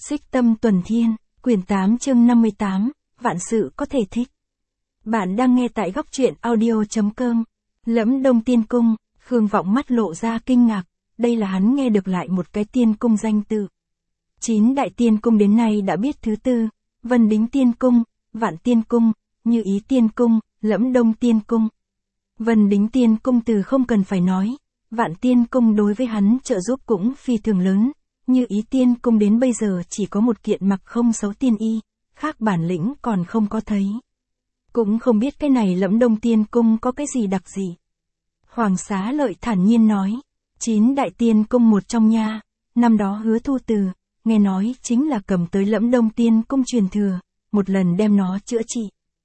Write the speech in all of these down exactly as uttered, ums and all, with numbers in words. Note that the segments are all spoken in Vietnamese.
Xích Tâm Tuần Thiên, quyển tám chương năm mươi tám, vạn sự có thể thích. Bạn đang nghe tại góc truyện audio.com. Lẫm Đông Tiên Cung, Khương Vọng mắt lộ ra kinh ngạc, đây là hắn nghe được lại một cái tiên cung danh tự. Chín đại tiên cung đến nay đã biết thứ tư, Vân Đính Tiên Cung, Vạn Tiên Cung, Như Ý Tiên Cung, Lẫm Đông Tiên Cung. Vân Đính Tiên Cung từ không cần phải nói, Vạn Tiên Cung đối với hắn trợ giúp cũng phi thường lớn. Như Ý Tiên Cung đến bây giờ chỉ có một kiện mặc không xấu tiên y, khác bản lĩnh còn không có thấy. Cũng không biết cái này Lẫm Đông Tiên Cung có cái gì đặc gì. Hoàng Xá Lợi thản nhiên nói, chín đại tiên cung một trong nha, năm đó Hứa Thu Từ, nghe nói chính là cầm tới Lẫm Đông Tiên Cung truyền thừa, một lần đem nó chữa trị.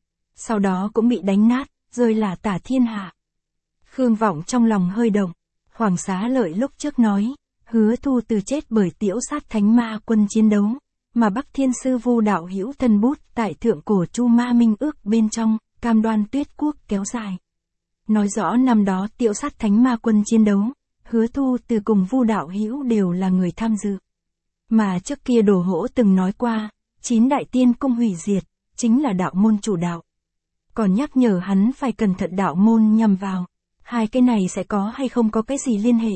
Sau đó cũng bị đánh nát, rơi là tả thiên hạ. Khương Vọng trong lòng hơi động, Hoàng Xá Lợi lúc trước nói, Hứa Thu Từ chết bởi Tiễu Sát Thánh Ma Quân chiến đấu, mà Bắc Thiên Sư Vu đạo hữu thân bút tại thượng cổ Chu Ma Minh ước bên trong, cam đoan tuyết quốc kéo dài. Nói rõ năm đó Tiễu Sát Thánh Ma Quân chiến đấu, Hứa Thu Từ cùng Vu đạo hữu đều là người tham dự. Mà trước kia Đồ Hỗ từng nói qua, chín đại tiên cung hủy diệt, chính là đạo môn chủ đạo. Còn nhắc nhở hắn phải cẩn thận đạo môn nhằm vào, hai cái này sẽ có hay không có cái gì liên hệ.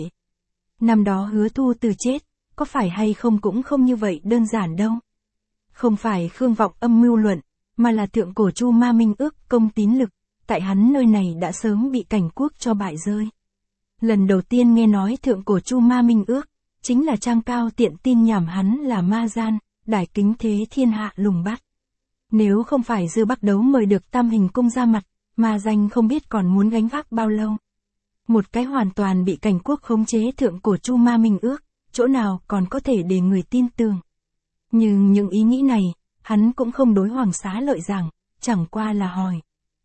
Năm đó Hứa Thu Từ chết, có phải hay không cũng không như vậy đơn giản đâu. Không phải Khương Vọng âm mưu luận, mà là thượng cổ Chu Ma Minh ước công tín lực, tại hắn nơi này đã sớm bị cảnh quốc cho bại rơi. Lần đầu tiên nghe nói thượng cổ Chu Ma Minh ước, chính là trang cao tiện tin nhảm hắn là ma gian, đài kính thế thiên hạ lùng bắt. Nếu không phải Dư Bắc Đấu mời được Tam Hình Cung ra mặt, ma danh không biết còn muốn gánh vác bao lâu. Một cái hoàn toàn bị cảnh quốc khống chế thượng cổ Chu Ma Minh ước, chỗ nào còn có thể để người tin tưởng. Nhưng những ý nghĩ này, hắn cũng không đối Hoàng Xá Lợi giảng, chẳng qua là hỏi.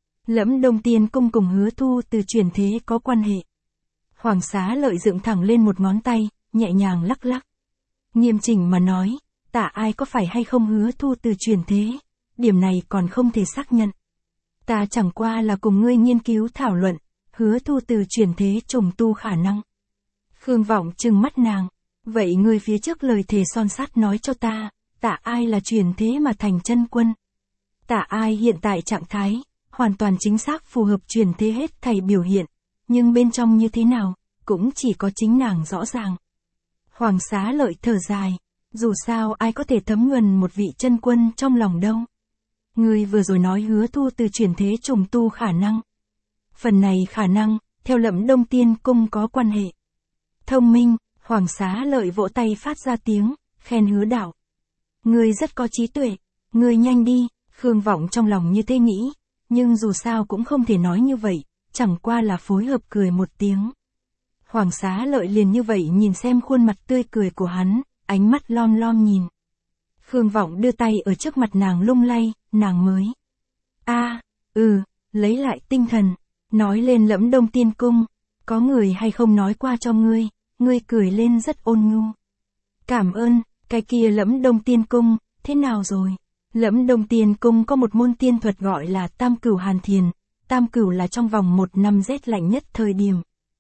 Lẫm Đông Tiên Cung cùng Hứa Thu Từ truyền thế có quan hệ. Hoàng Xá Lợi dựng thẳng lên một ngón tay, nhẹ nhàng lắc lắc. Nghiêm chỉnh mà nói, tả ai có phải hay không Hứa Thu Từ truyền thế, điểm này còn không thể xác nhận. Ta chẳng qua là cùng ngươi nghiên cứu thảo luận, Hứa Thu Từ truyền thế trùng tu khả năng. Khương Vọng trừng mắt nàng, vậy ngươi phía trước lời thề son sắt nói cho ta, tả ai là truyền thế mà thành chân quân. Tả ai hiện tại trạng thái, hoàn toàn chính xác phù hợp truyền thế hết thảy biểu hiện, nhưng bên trong như thế nào, cũng chỉ có chính nàng rõ ràng. Hoàng Xá Lợi thở dài, dù sao ai có thể thấm nhuần một vị chân quân trong lòng đâu. Ngươi vừa rồi nói Hứa Thu Từ truyền thế trùng tu khả năng. Phần này khả năng, theo Lẫm Đông Tiên Cung có quan hệ. Thông minh, Hoàng Xá Lợi vỗ tay phát ra tiếng, khen Hứa đạo. Ngươi rất có trí tuệ, ngươi nhanh đi, Khương Vọng trong lòng như thế nghĩ, nhưng dù sao cũng không thể nói như vậy, chẳng qua là phối hợp cười một tiếng. Hoàng Xá Lợi liền như vậy nhìn xem khuôn mặt tươi cười của hắn, ánh mắt lom lom nhìn. Khương Vọng đưa tay ở trước mặt nàng lung lay, nàng mới. a à, ừ, lấy lại tinh thần, nói lên Lẫm Đông Tiên Cung, có người hay không nói qua cho ngươi, ngươi cười lên rất ôn nhu. Cảm ơn, cái kia Lẫm Đông Tiên Cung, thế nào rồi? Lẫm Đông Tiên Cung có một môn tiên thuật gọi là Tam Cửu Hàn Thiền, Tam Cửu là trong vòng một năm rét lạnh nhất thời điểm.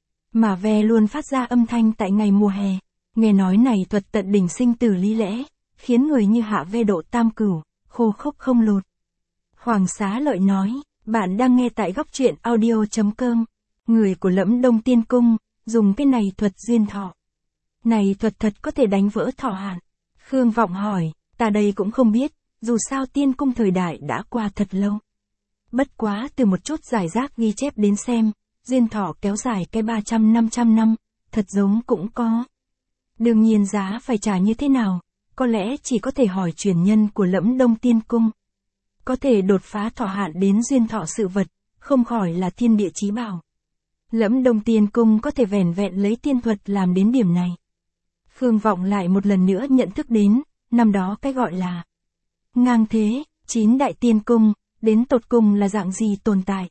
Mà ve luôn phát ra âm thanh tại ngày mùa hè, nghe nói này thuật tận đỉnh sinh tử lý lẽ, khiến người như hạ ve độ Tam Cửu, khô khốc không lột. Hoàng Xá Lợi nói, bạn đang nghe tại góc truyện audio.com, người của Lẫm Đông Tiên Cung, dùng cái này thuật duyên thọ. Này thuật thật có thể đánh vỡ thọ hạn. Khương Vọng hỏi, ta đây cũng không biết, dù sao tiên cung thời đại đã qua thật lâu. Bất quá từ một chút giải rác ghi chép đến xem, duyên thọ kéo dài cái ba trăm năm trăm năm, thật giống cũng có. Đương nhiên giá phải trả như thế nào, có lẽ chỉ có thể hỏi truyền nhân của Lẫm Đông Tiên Cung. Có thể đột phá thọ hạn đến duyên thọ sự vật, không khỏi là thiên địa chí bảo. Lẫm Đông Tiên Cung có thể vẻn vẹn lấy tiên thuật làm đến điểm này. Khương Vọng lại một lần nữa nhận thức đến, năm đó cái gọi là ngang thế, chín đại tiên cung, đến tột cùng là dạng gì tồn tại.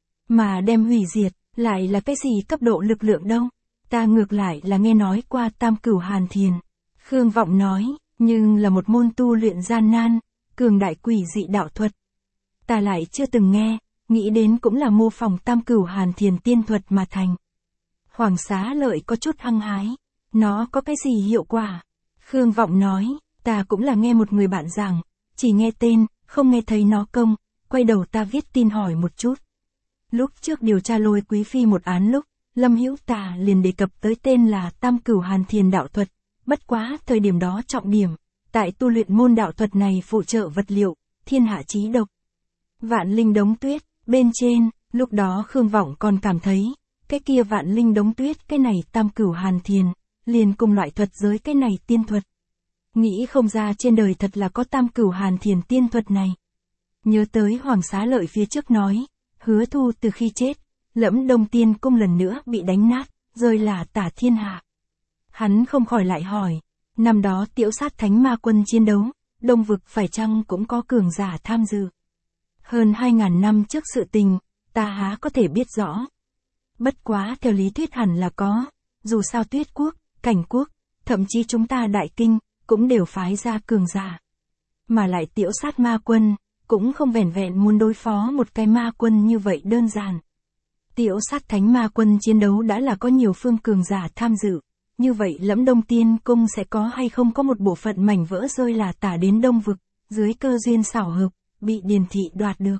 Mà đem hủy diệt, lại là cái gì cấp độ lực lượng đâu. Ta ngược lại là nghe nói qua Tam Cửu Hàn Thiền. Khương Vọng nói, nhưng là một môn tu luyện gian nan, cường đại quỷ dị đạo thuật. Ta lại chưa từng nghe, nghĩ đến cũng là mô phỏng Tam Cửu Hàn Thiền tiên thuật mà thành. Hoàng Xá Lợi có chút hăng hái, nó có cái gì hiệu quả? Khương Vọng nói, Ta cũng là nghe một người bạn giảng, chỉ nghe tên, không nghe thấy nó công, quay đầu ta viết tin hỏi một chút. Lúc trước điều tra Lôi Quý Phi một án lúc, Lâm Hữu Tà liền đề cập tới tên là Tam Cửu Hàn Thiền đạo thuật, bất quá thời điểm đó trọng điểm, tại tu luyện môn đạo thuật này phụ trợ vật liệu, thiên hạ chí độc. Vạn linh đống tuyết, bên trên, lúc đó Khương Vọng còn cảm thấy, cái kia vạn linh đống tuyết cái này Tam Cửu Hàn Thiền, liền cùng loại thuật giới cái này tiên thuật. Nghĩ không ra trên đời thật là có Tam Cửu Hàn Thiền tiên thuật này. Nhớ tới Hoàng Xá Lợi phía trước nói, Hứa Thu từ khi chết, Lẫm Đông Tiên Cung lần nữa bị đánh nát, rơi là tả thiên hạ. Hắn không khỏi lại hỏi, năm đó Tiễu Sát Thánh Ma Quân chiến đấu, Đông Vực phải chăng cũng có cường giả tham dự. Hơn hai ngàn năm trước sự tình, ta há có thể biết rõ. Bất quá theo lý thuyết hẳn là có, dù sao Tuyết Quốc, Cảnh Quốc, thậm chí chúng ta Đại Kinh, cũng đều phái ra cường giả. Mà lại Tiễu Sát Ma Quân, cũng không vẻn vẹn muốn đối phó một cái ma quân như vậy đơn giản. Tiễu Sát Thánh Ma Quân chiến đấu đã là có nhiều phương cường giả tham dự, như vậy Lẫm Đông Tiên Cung sẽ có hay không có một bộ phận mảnh vỡ rơi là tả đến Đông Vực, dưới cơ duyên xảo hợp, bị Điền Thị đoạt được.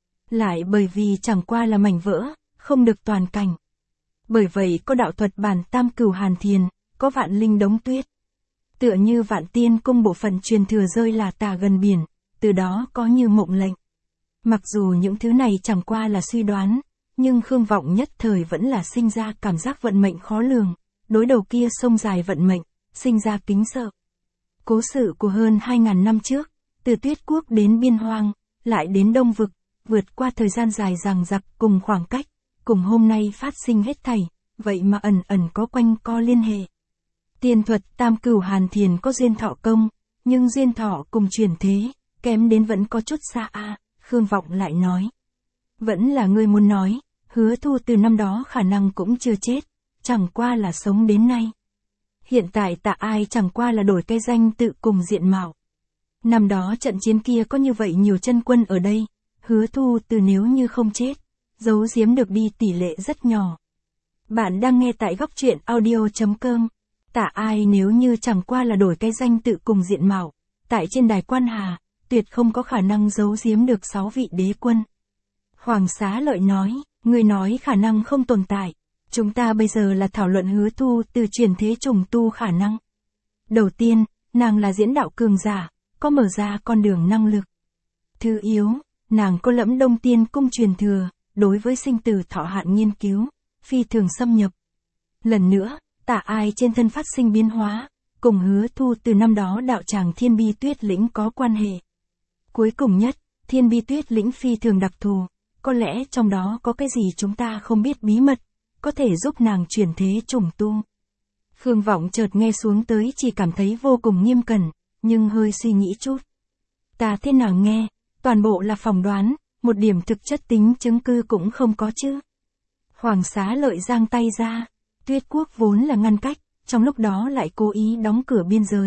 Lại bởi vì chẳng qua là mảnh vỡ, không được toàn cảnh. Bởi vậy có đạo thuật bản Tam Cửu Hàn Thiền, có vạn linh đống tuyết. Tựa như Vạn Tiên Cung bộ phận truyền thừa rơi là tả gần biển, từ đó có như mộng lệnh. Mặc dù những thứ này chẳng qua là suy đoán, nhưng Khương Vọng nhất thời vẫn là sinh ra cảm giác vận mệnh khó lường, đối đầu kia sông dài vận mệnh, sinh ra kính sợ. Cố sự của hơn hai ngàn năm trước, từ Tuyết Quốc đến Biên Hoang, lại đến Đông Vực, vượt qua thời gian dài dằng dặc cùng khoảng cách, cùng hôm nay phát sinh hết thảy, vậy mà ẩn ẩn có quanh co liên hệ. Tiên thuật Tam Cửu Hàn Thiền có duyên thọ công, nhưng duyên thọ cùng chuyển thế, kém đến vẫn có chút xa a. À, Khương Vọng lại nói. Vẫn là ngươi muốn nói, Hứa Thu từ năm đó khả năng cũng chưa chết, chẳng qua là sống đến nay. Hiện tại Tạ Ai chẳng qua là đổi cái danh tự cùng diện mạo. Năm đó trận chiến kia có như vậy nhiều chân quân ở đây, Hứa Thu từ nếu như không chết, giấu giếm được đi tỷ lệ rất nhỏ. Bạn đang nghe tại góc truyện audio chấm com. Tạ Ai nếu như chẳng qua là đổi cái danh tự cùng diện mạo, tại trên đài Quan Hà, tuyệt không có khả năng giấu giếm được sáu vị đế quân. Hoàng Xá Lợi nói, người nói khả năng không tồn tại, chúng ta bây giờ là thảo luận Hứa Thu từ chuyển thế trùng tu khả năng. Đầu tiên, nàng là diễn đạo cường giả, có mở ra con đường năng lực. Thứ yếu, nàng có Lẫm Đông Tiên Cung truyền thừa, đối với sinh tử thọ hạn nghiên cứu, phi thường xâm nhập. Lần nữa, Tạ Ai trên thân phát sinh biến hóa, cùng Hứa Thu từ năm đó đạo tràng Thiên Bi Tuyết Lĩnh có quan hệ. Cuối cùng nhất, Thiên Bi Tuyết Lĩnh phi thường đặc thù, có lẽ trong đó có cái gì chúng ta không biết bí mật, có thể giúp nàng chuyển thế trùng tu. Khương Vọng chợt nghe xuống tới chỉ cảm thấy vô cùng nghiêm cẩn, nhưng hơi suy nghĩ chút. Ta thế nào nghe, toàn bộ là phỏng đoán, một điểm thực chất tính chứng cứ cũng không có chứ. Hoàng Xá Lợi giang tay ra, Tuyết Quốc vốn là ngăn cách, trong lúc đó lại cố ý đóng cửa biên giới.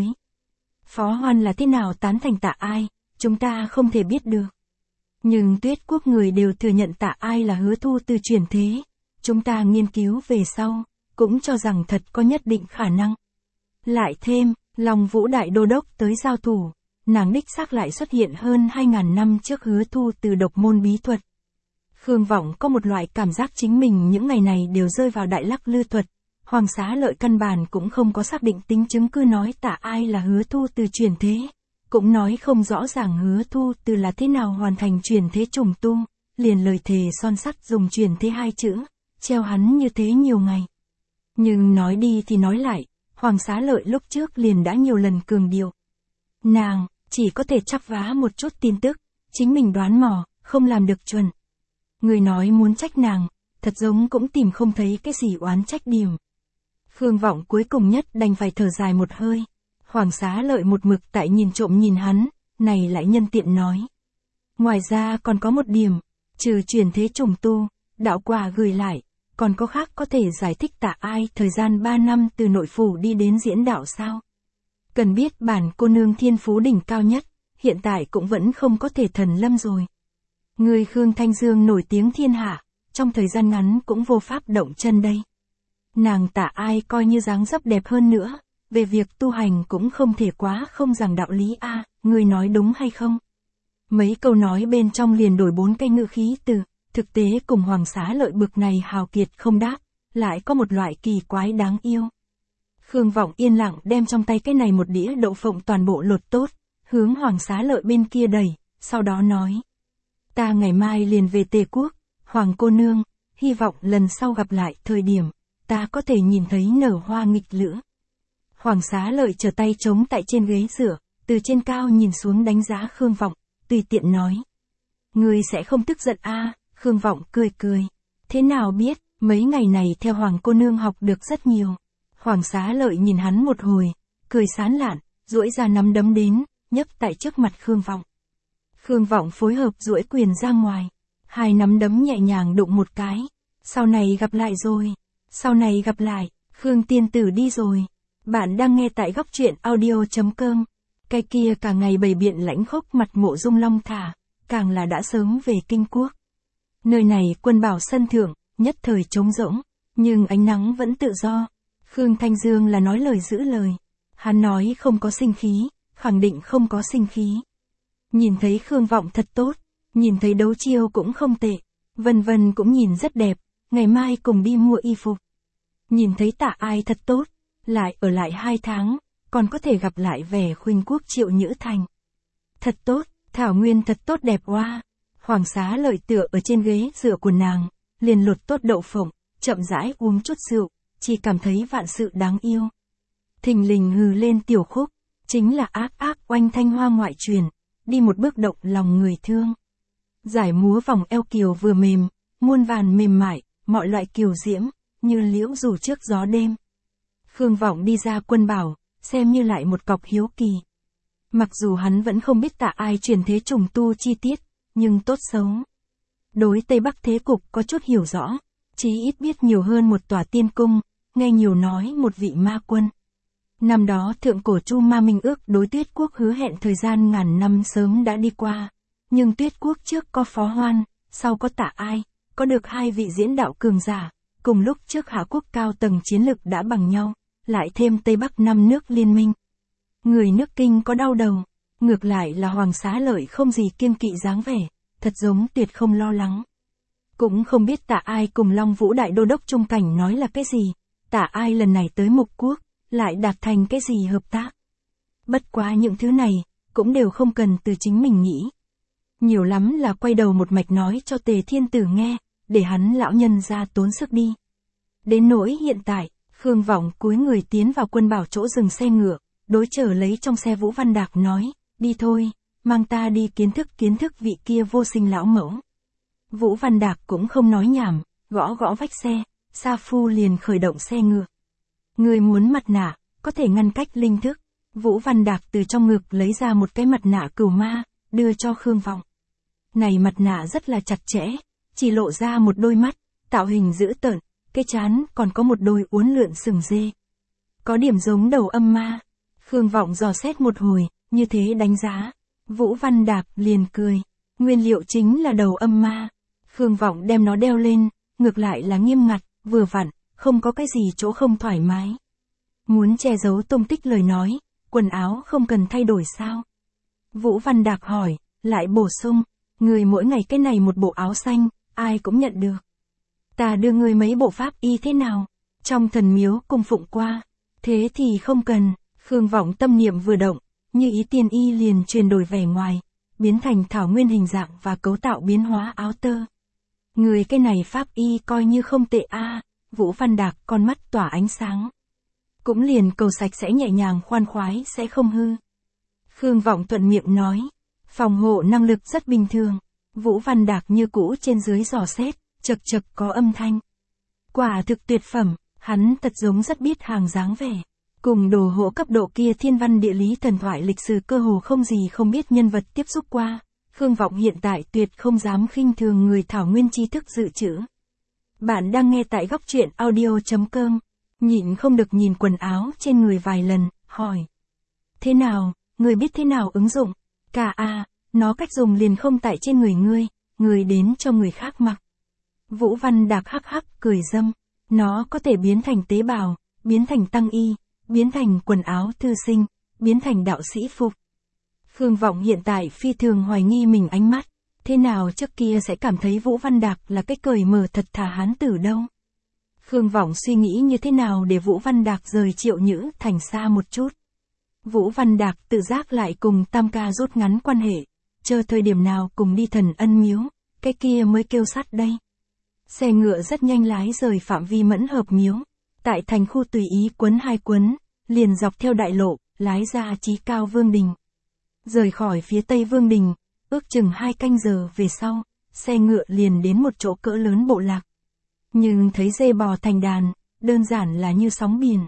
Phó Hoan là thế nào tán thành Tạ Ai, chúng ta không thể biết được. Nhưng Tuyết Quốc người đều thừa nhận Tạ Ai là Hứa Thu từ chuyển thế, chúng ta nghiên cứu về sau, cũng cho rằng thật có nhất định khả năng. Lại thêm, Long Vũ Đại Đô Đốc tới giao thủ, nàng đích xác lại xuất hiện hơn hai ngàn năm trước Hứa Thu từ độc môn bí thuật. Khương Vọng có một loại cảm giác chính mình những ngày này đều rơi vào đại lắc lư thuật. Hoàng Xá Lợi căn bản cũng không có xác định tính chứng cứ nói Tạ Ai là Hứa Thu từ chuyển thế, cũng nói không rõ ràng Hứa Thu từ là thế nào hoàn thành chuyển thế trùng tu, liền lời thề son sắt dùng chuyển thế hai chữ, treo hắn như thế nhiều ngày. Nhưng nói đi thì nói lại, Hoàng Xá Lợi lúc trước liền đã nhiều lần cường điệu. Nàng, chỉ có thể chắp vá một chút tin tức, chính mình đoán mò, không làm được chuẩn. Người nói muốn trách nàng, thật giống cũng tìm không thấy cái gì oán trách điểm. Khương Vọng cuối cùng nhất đành phải thở dài một hơi. Hoàng Xá Lợi một mực tại nhìn trộm nhìn hắn, này lại nhân tiện nói. Ngoài ra còn có một điểm, trừ chuyển thế trùng tu, đạo quả gửi lại, còn có khác có thể giải thích Tạ Ai thời gian ba năm từ nội phủ đi đến diễn đạo sao? Cần biết bản cô nương thiên phú đỉnh cao nhất, hiện tại cũng vẫn không có thể thần lâm rồi. Người Khương Thanh Dương nổi tiếng thiên hạ, trong thời gian ngắn cũng vô pháp động chân đây. Nàng Tạ Ai coi như dáng dấp đẹp hơn nữa, về việc tu hành cũng không thể quá không giảng đạo lý a, à, người nói đúng hay không? Mấy câu nói bên trong liền đổi bốn cái ngữ khí từ, thực tế cùng Hoàng Xá Lợi bực này hào kiệt không đáp, lại có một loại kỳ quái đáng yêu. Khương Vọng yên lặng đem trong tay cái này một đĩa đậu phộng toàn bộ lột tốt, hướng Hoàng Xá Lợi bên kia đẩy, sau đó nói. Ta ngày mai liền về Tề Quốc, Hoàng cô nương, hy vọng lần sau gặp lại thời điểm, ta có thể nhìn thấy nở hoa nghịch lữ. Hoàng Xá Lợi trở tay chống tại trên ghế dựa, từ trên cao nhìn xuống đánh giá Khương Vọng, tùy tiện nói. Ngươi sẽ không tức giận a? À? Khương Vọng cười cười. Thế nào biết, mấy ngày này theo Hoàng cô nương học được rất nhiều. Hoàng Xá Lợi nhìn hắn một hồi, cười sán lạn, duỗi ra nắm đấm đến, nhấp tại trước mặt Khương Vọng. Khương Vọng phối hợp duỗi quyền ra ngoài, hai nắm đấm nhẹ nhàng đụng một cái. Sau này gặp lại rồi, sau này gặp lại, Khương tiên tử đi rồi. Bạn đang nghe tại góc truyện audio chấm com. Cái kia cả ngày bày biện lãnh khốc mặt Mộ Dung Long thả, càng là đã sớm về Kinh Quốc. Nơi này quân bảo sân thượng, nhất thời trống rỗng, nhưng ánh nắng vẫn tự do. Khương Thanh Dương là nói lời giữ lời. Hắn nói không có sinh khí, khẳng định không có sinh khí. Nhìn thấy Khương Vọng thật tốt, nhìn thấy đấu chiêu cũng không tệ, Vân Vân cũng nhìn rất đẹp, ngày mai cùng đi mua y phục. Nhìn thấy Tạ Ai thật tốt, lại ở lại hai tháng, còn có thể gặp lại vẻ khuynh quốc Triệu Nhữ Thành. Thật tốt, Thảo Nguyên thật tốt đẹp hoa. Hoàng Xá Lợi tựa ở trên ghế dựa của nàng, liền lột tốt đậu phộng, chậm rãi uống chút rượu, chỉ cảm thấy vạn sự đáng yêu. Thình lình hừ lên tiểu khúc, chính là ác ác oanh thanh hoa ngoại truyền, đi một bước động lòng người thương. Giải múa vòng eo kiều vừa mềm, muôn vàn mềm mại, mọi loại kiều diễm, như liễu rủ trước gió đêm. Khương Vọng đi ra quân bảo, xem như lại một cọc hiếu kỳ. Mặc dù hắn vẫn không biết Tạ Ai truyền thế trùng tu chi tiết, nhưng tốt xấu. Đối Tây Bắc thế cục có chút hiểu rõ, chí ít biết nhiều hơn một tòa tiên cung, nghe nhiều nói một vị ma quân. Năm đó thượng cổ Chu Ma Minh ước đối Tuyết Quốc hứa hẹn thời gian ngàn năm sớm đã đi qua, nhưng Tuyết Quốc trước có Phó Hoan, sau có Tạ Ai, có được hai vị diễn đạo cường giả, cùng lúc trước Hạ Quốc cao tầng chiến lực đã bằng nhau, lại thêm Tây Bắc năm nước liên minh. Người nước Kinh có đau đầu, ngược lại là Hoàng Xá Lợi không gì kiêng kỵ dáng vẻ, thật giống tuyệt không lo lắng. Cũng không biết Tạ Ai cùng Long Vũ Đại Đô Đốc Trung Cảnh nói là cái gì, Tạ Ai lần này tới Mục Quốc, lại đạt thành cái gì hợp tác. Bất quá những thứ này, cũng đều không cần từ chính mình nghĩ. Nhiều lắm là quay đầu một mạch nói cho Tề Thiên Tử nghe, để hắn lão nhân ra tốn sức đi. Đến nỗi hiện tại, Khương Vọng cúi người tiến vào quân bảo chỗ dừng xe ngựa, đối trở lấy trong xe Vũ Văn Đạc nói, đi thôi, mang ta đi kiến thức kiến thức vị kia vô sinh lão mẫu. Vũ Văn Đạc cũng không nói nhảm, gõ gõ vách xe, Sa Phu liền khởi động xe ngựa. Người muốn mặt nạ, có thể ngăn cách linh thức. Vũ Văn Đạc từ trong ngực lấy ra một cái mặt nạ cửu ma, đưa cho Khương Vọng. Này mặt nạ rất là chặt chẽ, chỉ lộ ra một đôi mắt, tạo hình dữ tợn, cái trán còn có một đôi uốn lượn sừng dê. Có điểm giống đầu âm ma. Khương Vọng dò xét một hồi, như thế đánh giá. Vũ Văn Đạc liền cười. Nguyên liệu chính là đầu âm ma. Khương Vọng đem nó đeo lên, ngược lại là nghiêm ngặt, vừa vặn, không có cái gì chỗ không thoải mái. Muốn che giấu tung tích lời nói, quần áo không cần thay đổi sao? Vũ Văn Đạc hỏi, lại bổ sung, người mỗi ngày cái này một bộ áo xanh, ai cũng nhận được. Ta đưa người mấy bộ pháp y thế nào? Trong thần miếu cung phụng qua. Thế thì không cần. Khương Vọng tâm niệm vừa động, như ý tiên y liền chuyển đổi vẻ ngoài, biến thành thảo nguyên hình dạng và cấu tạo biến hóa áo tơ. Người cái này pháp y coi như không tệ a. À, Vũ Văn Đạc con mắt tỏa ánh sáng. Cũng liền cầu sạch sẽ nhẹ nhàng khoan khoái sẽ không hư. Khương Vọng thuận miệng nói, phòng hộ năng lực rất bình thường. Vũ Văn Đạc như cũ trên dưới dò xét, chật chật có âm thanh. Quả thực tuyệt phẩm, hắn thật giống rất biết hàng dáng vẻ. Cùng đồ hộ cấp độ kia thiên văn địa lý thần thoại lịch sử cơ hồ không gì không biết nhân vật tiếp xúc qua. Khương Vọng hiện tại tuyệt không dám khinh thường người thảo nguyên tri thức dự trữ. Bạn đang nghe tại góc truyện audio chấm com. Nhịn không được nhìn quần áo trên người vài lần, hỏi. Thế nào, người biết thế nào ứng dụng? Cả à, nó cách dùng liền không tại trên người ngươi, người đến cho người khác mặc. Vũ Văn Đạc hắc hắc cười dâm. Nó có thể biến thành tế bào, biến thành tăng y, biến thành quần áo thư sinh, biến thành đạo sĩ phục. Khương Vọng hiện tại phi thường hoài nghi mình ánh mắt, thế nào trước kia sẽ cảm thấy Vũ Văn Đạc là cái cởi mở thật thà hán tử đâu. Khương Vọng suy nghĩ như thế nào để Vũ Văn Đạc rời Triệu Nhữ Thành xa một chút. Vũ Văn Đạc tự giác lại cùng Tam ca rút ngắn quan hệ, chờ thời điểm nào cùng đi Thần Ân Miếu, cái kia mới kêu sát đây. Xe ngựa rất nhanh lái rời phạm vi Mẫn Hợp Miếu, tại thành khu tùy ý quấn hai quấn, liền dọc theo đại lộ, lái ra Chí Cao Vương Đình. Rời khỏi phía Tây Vương Đình, ước chừng hai canh giờ về sau, xe ngựa liền đến một chỗ cỡ lớn bộ lạc. Nhưng thấy dê bò thành đàn, đơn giản là như sóng biển.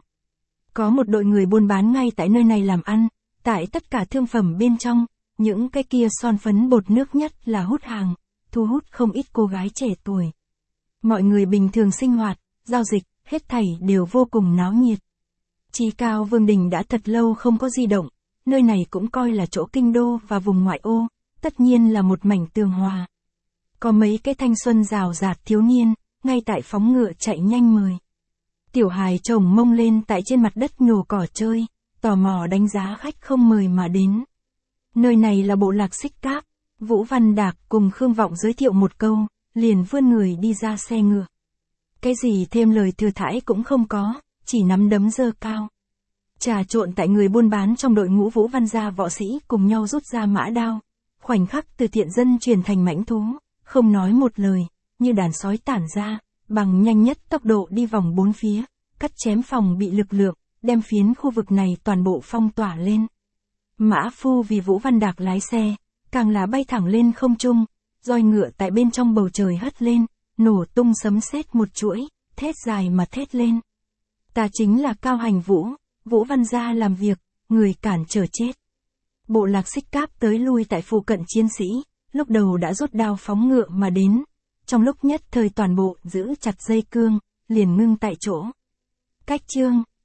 Có một đội người buôn bán ngay tại nơi này làm ăn, tại tất cả thương phẩm bên trong, những cái kia son phấn bột nước nhất là hút hàng, thu hút không ít cô gái trẻ tuổi. Mọi người bình thường sinh hoạt, giao dịch, hết thảy đều vô cùng náo nhiệt. Chí Cao Vương Đình đã thật lâu không có di động, nơi này cũng coi là chỗ kinh đô và vùng ngoại ô, tất nhiên là một mảnh tường hòa. Có mấy cái thanh xuân rào rạt thiếu niên, ngay tại phóng ngựa chạy nhanh mời. Tiểu hài chồng mông lên tại trên mặt đất nhổ cỏ chơi, tò mò đánh giá khách không mời mà đến. Nơi này là bộ lạc Xích Cáp, Vũ Văn Đạc cùng Khương Vọng giới thiệu một câu, liền vươn người đi ra xe ngựa. Cái gì thêm lời thừa thãi cũng không có, chỉ nắm đấm giơ cao. Trà trộn tại người buôn bán trong đội ngũ Vũ Văn gia võ sĩ cùng nhau rút ra mã đao. Khoảnh khắc từ thiện dân chuyển thành mãnh thú, không nói một lời, như đàn sói tản ra, bằng nhanh nhất tốc độ đi vòng bốn phía, cắt chém phòng bị lực lượng, đem phiến khu vực này toàn bộ phong tỏa lên. Mã phu vì Vũ Văn Đạc lái xe, càng là bay thẳng lên không trung, roi ngựa tại bên trong bầu trời hất lên, nổ tung sấm sét một chuỗi, thét dài mà thét lên. Ta chính là Cao Hành Vũ, Vũ Văn gia làm việc, người cản trở chết. Bộ lạc Xích Cáp tới lui tại phụ cận chiến sĩ, lúc đầu đã rút đao phóng ngựa mà đến, trong lúc nhất thời toàn bộ giữ chặt dây cương, liền ngưng tại chỗ. Cách chương